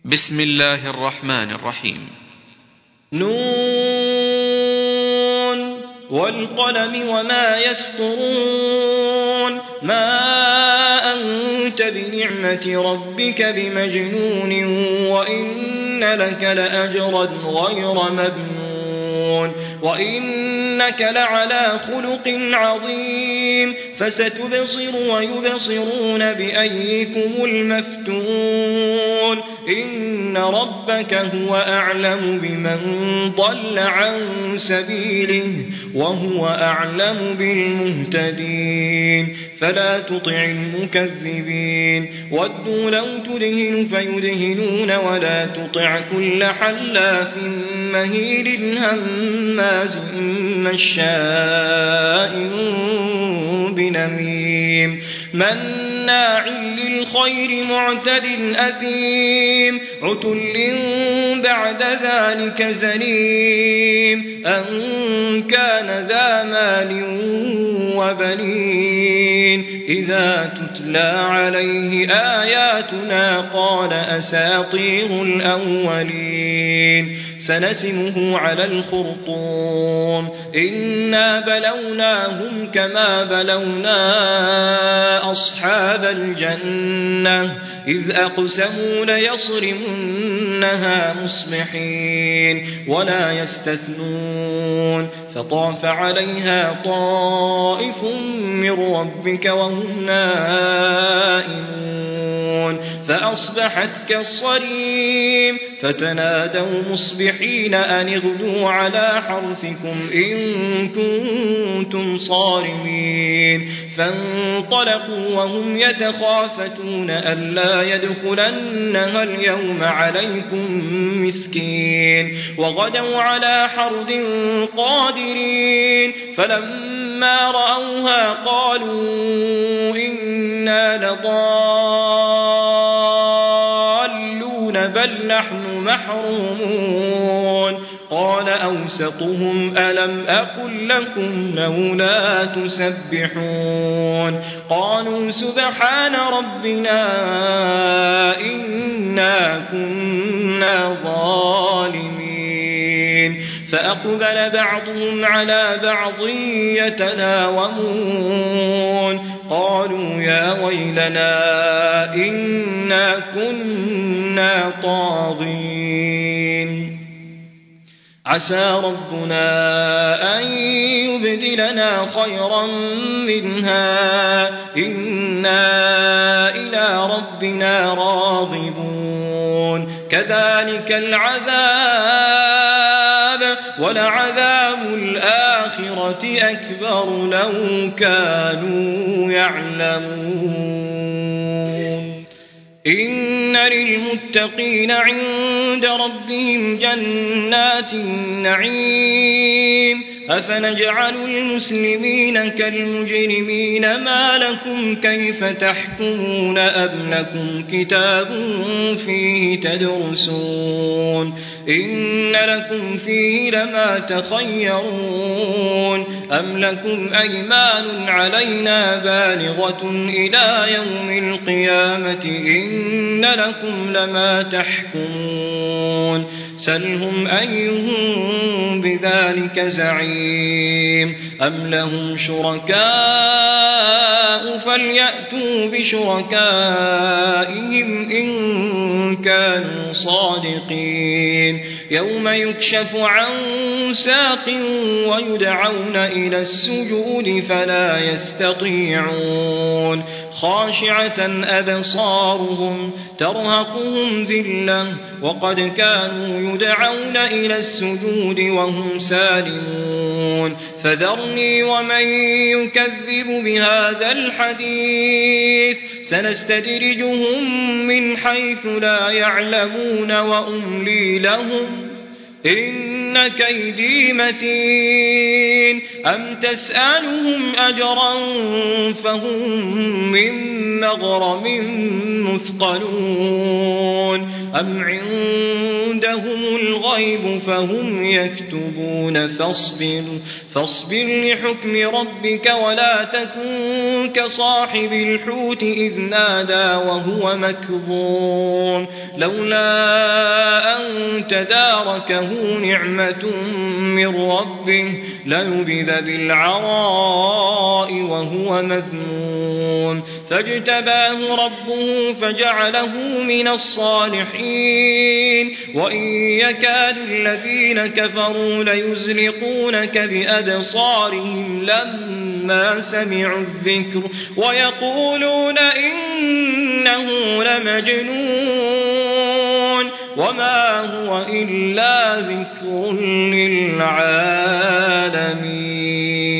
بسم الله الرحمن الرحيم. نون والقلم وما يسطرون ما أنت بنعمة ربك بمجنون وإن لك لأجرا غير ممنون وإنك لعلى خلق عظيم فستبصر ويبصرون بأيكم المفتون إن ربك هو أعلم بمن ضل عن سبيله وهو أعلم بالمهتدين فلا تطع المكذبين ودوا لو تدهن فيدهنون ولا تطع كل حلاف مهيل هماز مشاء بنميم مناع للخير معتد أثيم عتل بعد ذلك زنيم أن كان ذا مال وبنين إذا تتلى عليه آياتنا قال أساطير الأولين سنسمه على الخرطوم إنا بلوناهم كما بلونا أصحاب الجنة إذ أقسموا ليصرمنها مصبحين ولا يستثنون فطاف عليها طائف من ربك وهم نائمون فأصبحت كالصريم فتنادوا مصبحين أن اغدوا على حرثكم إن كنتم صارمين فانطلقوا وهم يتخافتون ألا يدخلنها اليوم عليكم مسكين وغدوا على حرد قادرين فلما رأوها قالوا إنا لضالون بل نحن محرومون قال أوسطهم ألم أقل لكم لولا تسبحون قالوا سبحان ربنا إنا كنا ظالمين فأقبل بعضهم على بعض يتلاومون قالوا يا ويلنا إنا كنا طاغين عسى ربنا أن يبدلنا خيرا منها إنا إلى ربنا راغبون كذلك العذاب ولعذاب الآخرة أكبر لو كانوا يعلمون إن للمتقين عند ربهم جنات النعيم أفنجعل المسلمين كالمجرمين ما لكم كيف تحكمون أم لكم كتاب فيه تدرسون إن لكم فيه لما تخيرون أم لكم أيمان علينا بالغة إلى يوم القيامة إن لكم لما تحكمون سلهم أيهم بذلك زعيم أم لهم شركاء فليأتوا بشركائهم إن كانوا صادقين يوم يكشف عن ساق ويدعون إلى السجود فلا يستطيعون خاشعة أبصارهم ترهقهم ذلة وقد كانوا يدعون إلى السجود وهم سالمون فذرني ومن يكذب بهذا الحديث سنستدرجهم من حيث لا يعلمون إن كيدي متين أم تسألهم أجرا فهم من مغرم مثقلون أم عندهم الغيب فهم يكتبون فاصبر لحكم ربك ولا تكن كصاحب الحوت إذ نادى وهو مكظوم لولا أن تداركه نعمة من ربه لنبذ بالعراء وهو مذموم فاجتباه ربه فجعله من الصالحين وإن يكاد الذين كفروا ليزلقونك بأبصارهم لما سمعوا الذكر ويقولون إنه لمجنون وما هو إلا ذكر للعالمين.